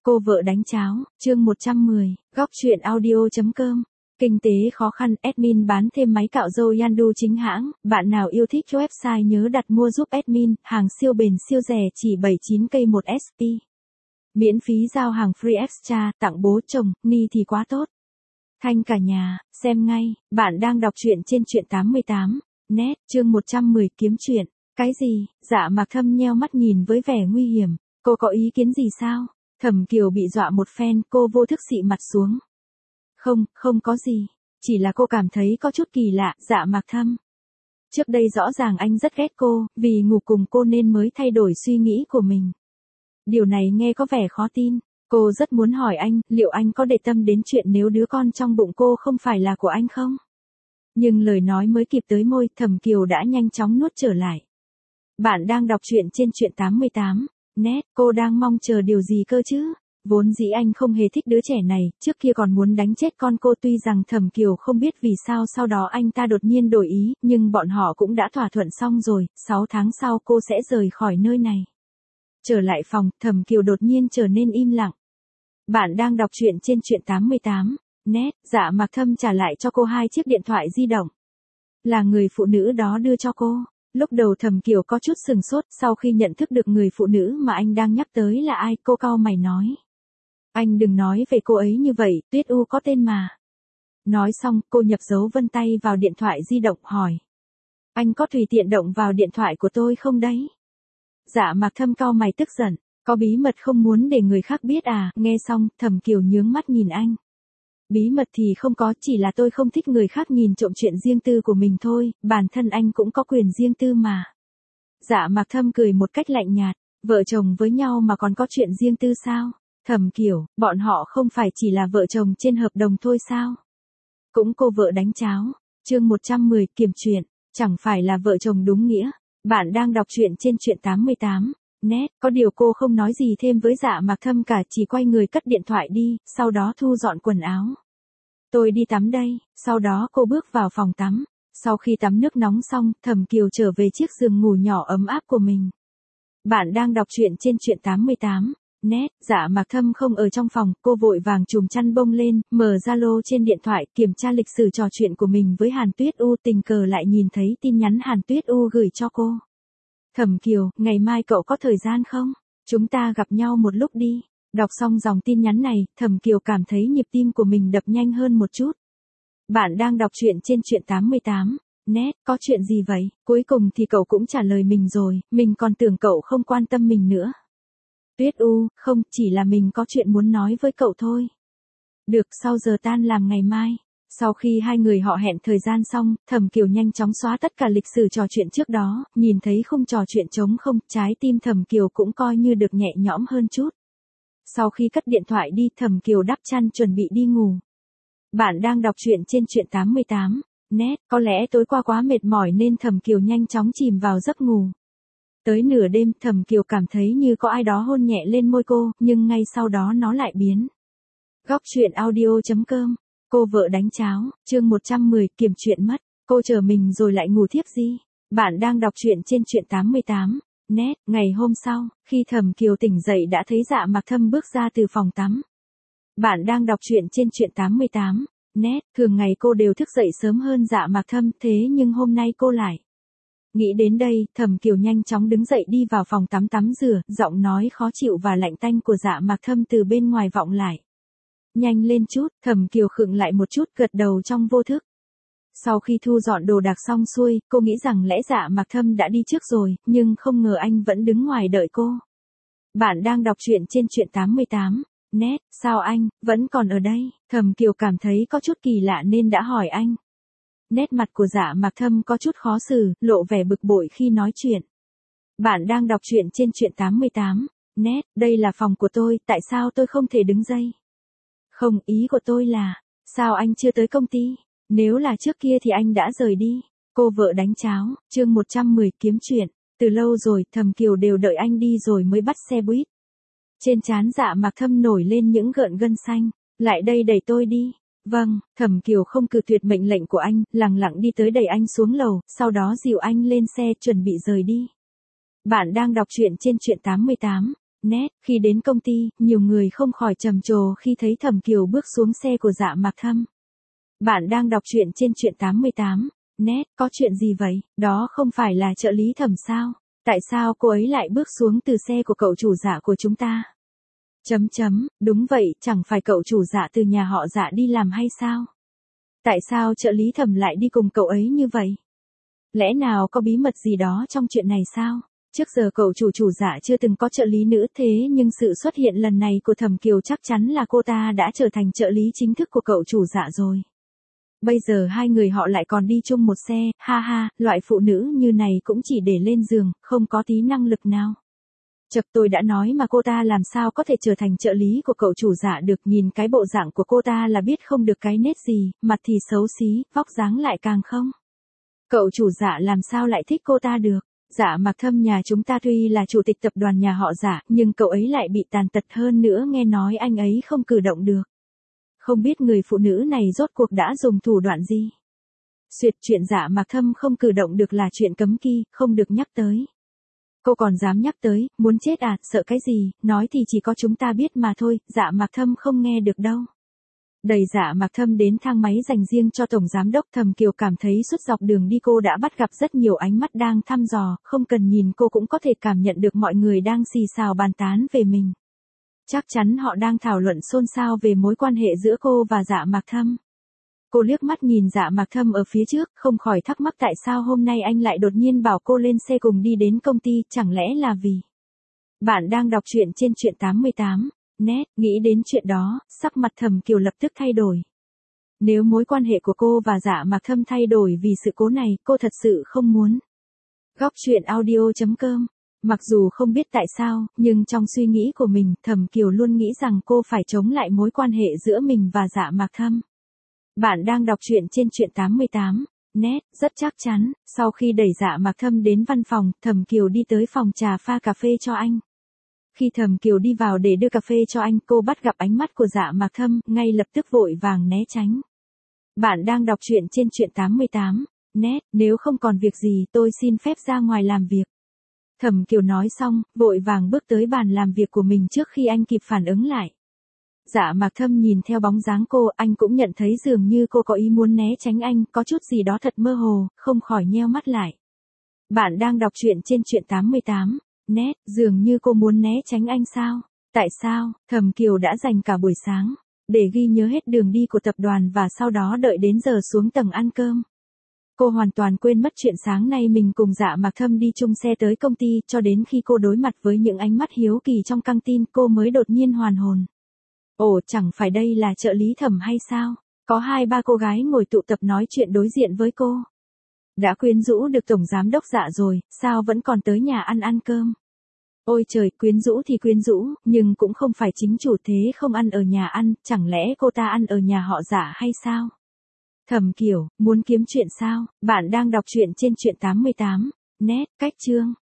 Cô vợ đánh cháo, chương 110, góc truyện audio.com. Kinh tế khó khăn, admin bán thêm máy cạo râu Yandu chính hãng, bạn nào yêu thích website nhớ đặt mua giúp admin, hàng siêu bền siêu rẻ chỉ 79k một SP. Miễn phí giao hàng free extra, tặng bố chồng, ni thì quá tốt. Thanh cả nhà, xem ngay, bạn đang đọc truyện trên truyện 88, net, chương 110 kiếm chuyện. Cái gì? Dạ Mạc Thâm nheo mắt nhìn với vẻ nguy hiểm, cô có ý kiến gì sao? Thẩm Kiều bị dọa một phen, cô vô thức xị mặt xuống. Không có gì. Chỉ là cô cảm thấy có chút kỳ lạ, Dạ Mạc Thâm. Trước đây rõ ràng anh rất ghét cô, vì ngủ cùng cô nên mới thay đổi suy nghĩ của mình. Điều này nghe có vẻ khó tin. Cô rất muốn hỏi anh, liệu anh có để tâm đến chuyện nếu đứa con trong bụng cô không phải là của anh không? Nhưng lời nói mới kịp tới môi, Thẩm Kiều đã nhanh chóng nuốt trở lại. Bạn đang đọc truyện trên truyện 88. Nét, cô đang mong chờ điều gì cơ chứ? Vốn dĩ anh không hề thích đứa trẻ này, trước kia còn muốn đánh chết con cô, tuy rằng Thẩm Kiều không biết vì sao sau đó anh ta đột nhiên đổi ý, nhưng bọn họ cũng đã thỏa thuận xong rồi, 6 tháng sau cô sẽ rời khỏi nơi này. Trở lại phòng, Thẩm Kiều đột nhiên trở nên im lặng. Bạn đang đọc truyện trên truyện 88. Nét, Dạ Mạc Thâm trả lại cho cô 2 chiếc điện thoại di động. Là người phụ nữ đó đưa cho cô. Lúc đầu Thẩm Kiều có chút sừng sốt, sau khi nhận thức được người phụ nữ mà anh đang nhắc tới là ai, cô cau mày nói. Anh đừng nói về cô ấy như vậy, Tuyết U có tên mà. Nói xong, cô nhập dấu vân tay vào điện thoại di động hỏi. Anh có tùy tiện động vào điện thoại của tôi không đấy? Dạ Mạc Thâm cau mày tức giận, có bí mật không muốn để người khác biết à? Nghe xong, Thẩm Kiều nhướng mắt nhìn anh. Bí mật thì không có, chỉ là tôi không thích người khác nhìn trộm chuyện riêng tư của mình thôi, bản thân anh cũng có quyền riêng tư mà. Dạ Mạc Thâm cười một cách lạnh nhạt, vợ chồng với nhau mà còn có chuyện riêng tư sao? Thẩm Kiều, bọn họ không phải chỉ là vợ chồng trên hợp đồng thôi sao? Cũng cô vợ đánh cháo, chương 110 kiểm chuyện, chẳng phải là vợ chồng đúng nghĩa. Bạn đang đọc truyện trên truyện 88. Nét, có điều cô không nói gì thêm với Dạ Mạc Thâm cả, chỉ quay người cất điện thoại đi, sau đó thu dọn quần áo. Tôi đi tắm đây, sau đó cô bước vào phòng tắm. Sau khi tắm nước nóng xong, Thẩm Kiều trở về chiếc giường ngủ nhỏ ấm áp của mình. Bạn đang đọc truyện trên truyện 88. Nét, Dạ Mạc Thâm không ở trong phòng, cô vội vàng trùm chăn bông lên, mở Zalo trên điện thoại, kiểm tra lịch sử trò chuyện của mình với Hàn Tuyết U, tình cờ lại nhìn thấy tin nhắn Hàn Tuyết U gửi cho cô. Thẩm Kiều, ngày mai cậu có thời gian không? Chúng ta gặp nhau một lúc đi. Đọc xong dòng tin nhắn này, Thẩm Kiều cảm thấy nhịp tim của mình đập nhanh hơn một chút. Bạn đang đọc truyện trên truyện 88. Nét, có chuyện gì vậy? Cuối cùng thì cậu cũng trả lời mình rồi, mình còn tưởng cậu không quan tâm mình nữa. Tuyết U, không, chỉ là mình có chuyện muốn nói với cậu thôi. Được, sau giờ tan làm ngày mai. Sau khi hai người họ hẹn thời gian xong, Thẩm Kiều nhanh chóng xóa tất cả lịch sử trò chuyện trước đó, nhìn thấy khung trò chuyện trống không, trái tim Thẩm Kiều cũng coi như được nhẹ nhõm hơn chút. Sau khi cất điện thoại đi, Thẩm Kiều đắp chăn chuẩn bị đi ngủ. Bạn đang đọc truyện trên truyện 88. Nét, có lẽ tối qua quá mệt mỏi nên Thẩm Kiều nhanh chóng chìm vào giấc ngủ. Tới nửa đêm, Thẩm Kiều cảm thấy như có ai đó hôn nhẹ lên môi cô, nhưng ngay sau đó nó lại biến. Góc truyện audio.com. Cô vợ đánh cháo, chương 110 kiểm chuyện mất, cô chờ mình rồi lại ngủ thiếp gì? Bạn đang đọc truyện trên truyện 88. Nét, ngày hôm sau, khi Thẩm Kiều tỉnh dậy đã thấy Dạ Mạc Thâm bước ra từ phòng tắm. Bạn đang đọc truyện trên truyện 88. Nét, thường ngày cô đều thức dậy sớm hơn Dạ Mạc Thâm, thế nhưng hôm nay cô lại. Nghĩ đến đây, Thẩm Kiều nhanh chóng đứng dậy đi vào phòng tắm tắm rửa, giọng nói khó chịu và lạnh tanh của Dạ Mạc Thâm từ bên ngoài vọng lại. Nhanh lên chút, Thẩm Kiều khựng lại một chút, gật đầu trong vô thức. Sau khi thu dọn đồ đạc xong xuôi, cô nghĩ rằng lẽ Dạ Mạc Thâm đã đi trước rồi, nhưng không ngờ anh vẫn đứng ngoài đợi cô. Bạn đang đọc truyện trên truyện 88. Nét, sao anh, vẫn còn ở đây? Thẩm Kiều cảm thấy có chút kỳ lạ nên đã hỏi anh. Nét mặt của Dạ Mạc Thâm có chút khó xử, lộ vẻ bực bội khi nói chuyện. Bạn đang đọc truyện trên truyện 88. Nét, đây là phòng của tôi, tại sao tôi không thể đứng dậy? Không, ý của tôi là, sao anh chưa tới công ty? Nếu là trước kia thì anh đã rời đi. Cô vợ đánh cháo, chương 110 kiếm chuyện. Từ lâu rồi, Thẩm Kiều đều đợi anh đi rồi mới bắt xe buýt. Trên trán Dạ Mạc Thâm nổi lên những gợn gân xanh. Lại đây đẩy tôi đi. Vâng, Thẩm Kiều không cự tuyệt mệnh lệnh của anh, lẳng lặng đi tới đẩy anh xuống lầu, sau đó dìu anh lên xe chuẩn bị rời đi. Bạn đang đọc truyện trên truyện 88. Net, khi đến công ty, nhiều người không khỏi trầm trồ khi thấy Thẩm Kiều bước xuống xe của Dạ Mạc Thâm. Bạn đang đọc truyện trên truyện 88. Net, có chuyện gì vậy? Đó không phải là trợ lý Thẩm sao? Tại sao cô ấy lại bước xuống từ xe của cậu chủ Dạ của chúng ta? Đúng vậy, chẳng phải cậu chủ Dạ từ nhà họ Dạ đi làm hay sao? Tại sao trợ lý Thẩm lại đi cùng cậu ấy như vậy? Lẽ nào có bí mật gì đó trong chuyện này sao? Trước giờ cậu chủ Dạ chưa từng có trợ lý nữ, thế nhưng sự xuất hiện lần này của Thẩm Kiều chắc chắn là cô ta đã trở thành trợ lý chính thức của cậu chủ Dạ rồi. Bây giờ hai người họ lại còn đi chung một xe, ha ha, loại phụ nữ như này cũng chỉ để lên giường, không có tí năng lực nào. Chật, tôi đã nói mà, cô ta làm sao có thể trở thành trợ lý của cậu chủ Dạ được, nhìn cái bộ dạng của cô ta là biết không được cái nết gì, mặt thì xấu xí, vóc dáng lại càng không. Cậu chủ Dạ làm sao lại thích cô ta được? Dạ Mạc Thâm nhà chúng ta tuy là chủ tịch tập đoàn nhà họ Dạ, nhưng cậu ấy lại bị tàn tật, hơn nữa nghe nói anh ấy không cử động được. Không biết người phụ nữ này rốt cuộc đã dùng thủ đoạn gì? Chuyện Dạ Mạc Thâm không cử động được là chuyện cấm kỵ, không được nhắc tới. Cô còn dám nhắc tới, muốn chết à, sợ cái gì, nói thì chỉ có chúng ta biết mà thôi, Dạ Mạc Thâm không nghe được đâu. Đẩy Dạ Mạc Thâm đến thang máy dành riêng cho tổng giám đốc, Thẩm Kiều cảm thấy suốt dọc đường đi cô đã bắt gặp rất nhiều ánh mắt đang thăm dò, không cần nhìn cô cũng có thể cảm nhận được mọi người đang xì xào bàn tán về mình. Chắc chắn họ đang thảo luận xôn xao về mối quan hệ giữa cô và Dạ Mạc Thâm. Cô liếc mắt nhìn Dạ Mạc Thâm ở phía trước, không khỏi thắc mắc tại sao hôm nay anh lại đột nhiên bảo cô lên xe cùng đi đến công ty, chẳng lẽ là vì... Bạn đang đọc truyện trên truyện 88. Net, nghĩ đến chuyện đó, sắc mặt Thẩm Kiều lập tức thay đổi. Nếu mối quan hệ của cô và Dạ Mạc Thâm thay đổi vì sự cố này, cô thật sự không muốn. Góc truyện audio.com. Mặc dù không biết tại sao, nhưng trong suy nghĩ của mình, Thẩm Kiều luôn nghĩ rằng cô phải chống lại mối quan hệ giữa mình và Dạ Mạc Thâm. Bạn đang đọc truyện trên truyện 88. Net, rất chắc chắn, sau khi đẩy Dạ Mạc Thâm đến văn phòng, Thẩm Kiều đi tới phòng trà pha cà phê cho anh. Khi Thẩm Kiều đi vào để đưa cà phê cho anh, cô bắt gặp ánh mắt của Dạ Mạc Thâm, ngay lập tức vội vàng né tránh. Bạn đang đọc truyện trên truyện 88. Net, nếu không còn việc gì, tôi xin phép ra ngoài làm việc. Thẩm Kiều nói xong, vội vàng bước tới bàn làm việc của mình trước khi anh kịp phản ứng lại. Dạ Mạc Thâm nhìn theo bóng dáng cô, anh cũng nhận thấy dường như cô có ý muốn né tránh anh, có chút gì đó thật mơ hồ, không khỏi nheo mắt lại. Bạn đang đọc truyện trên truyện 88. Net, dường như cô muốn né tránh anh sao? Tại sao? Thẩm Kiều đã dành cả buổi sáng để ghi nhớ hết đường đi của tập đoàn và sau đó đợi đến giờ xuống tầng ăn cơm. Cô hoàn toàn quên mất chuyện sáng nay mình cùng Dạ Mạc Thâm đi chung xe tới công ty, cho đến khi cô đối mặt với những ánh mắt hiếu kỳ trong căng tin, cô mới đột nhiên hoàn hồn. Ồ, chẳng phải đây là trợ lý Thẩm hay sao? Có 2-3 cô gái ngồi tụ tập nói chuyện đối diện với cô. Đã quyến rũ được tổng giám đốc Dạ rồi, sao vẫn còn tới nhà ăn cơm? Ôi trời, quyến rũ thì quyến rũ, nhưng cũng không phải chính chủ, thế không ăn ở nhà ăn, chẳng lẽ cô ta ăn ở nhà họ Dạ hay sao? Thẩm Kiều, muốn kiếm chuyện sao? Bạn đang đọc truyện trên truyện 88. Net, cách chương.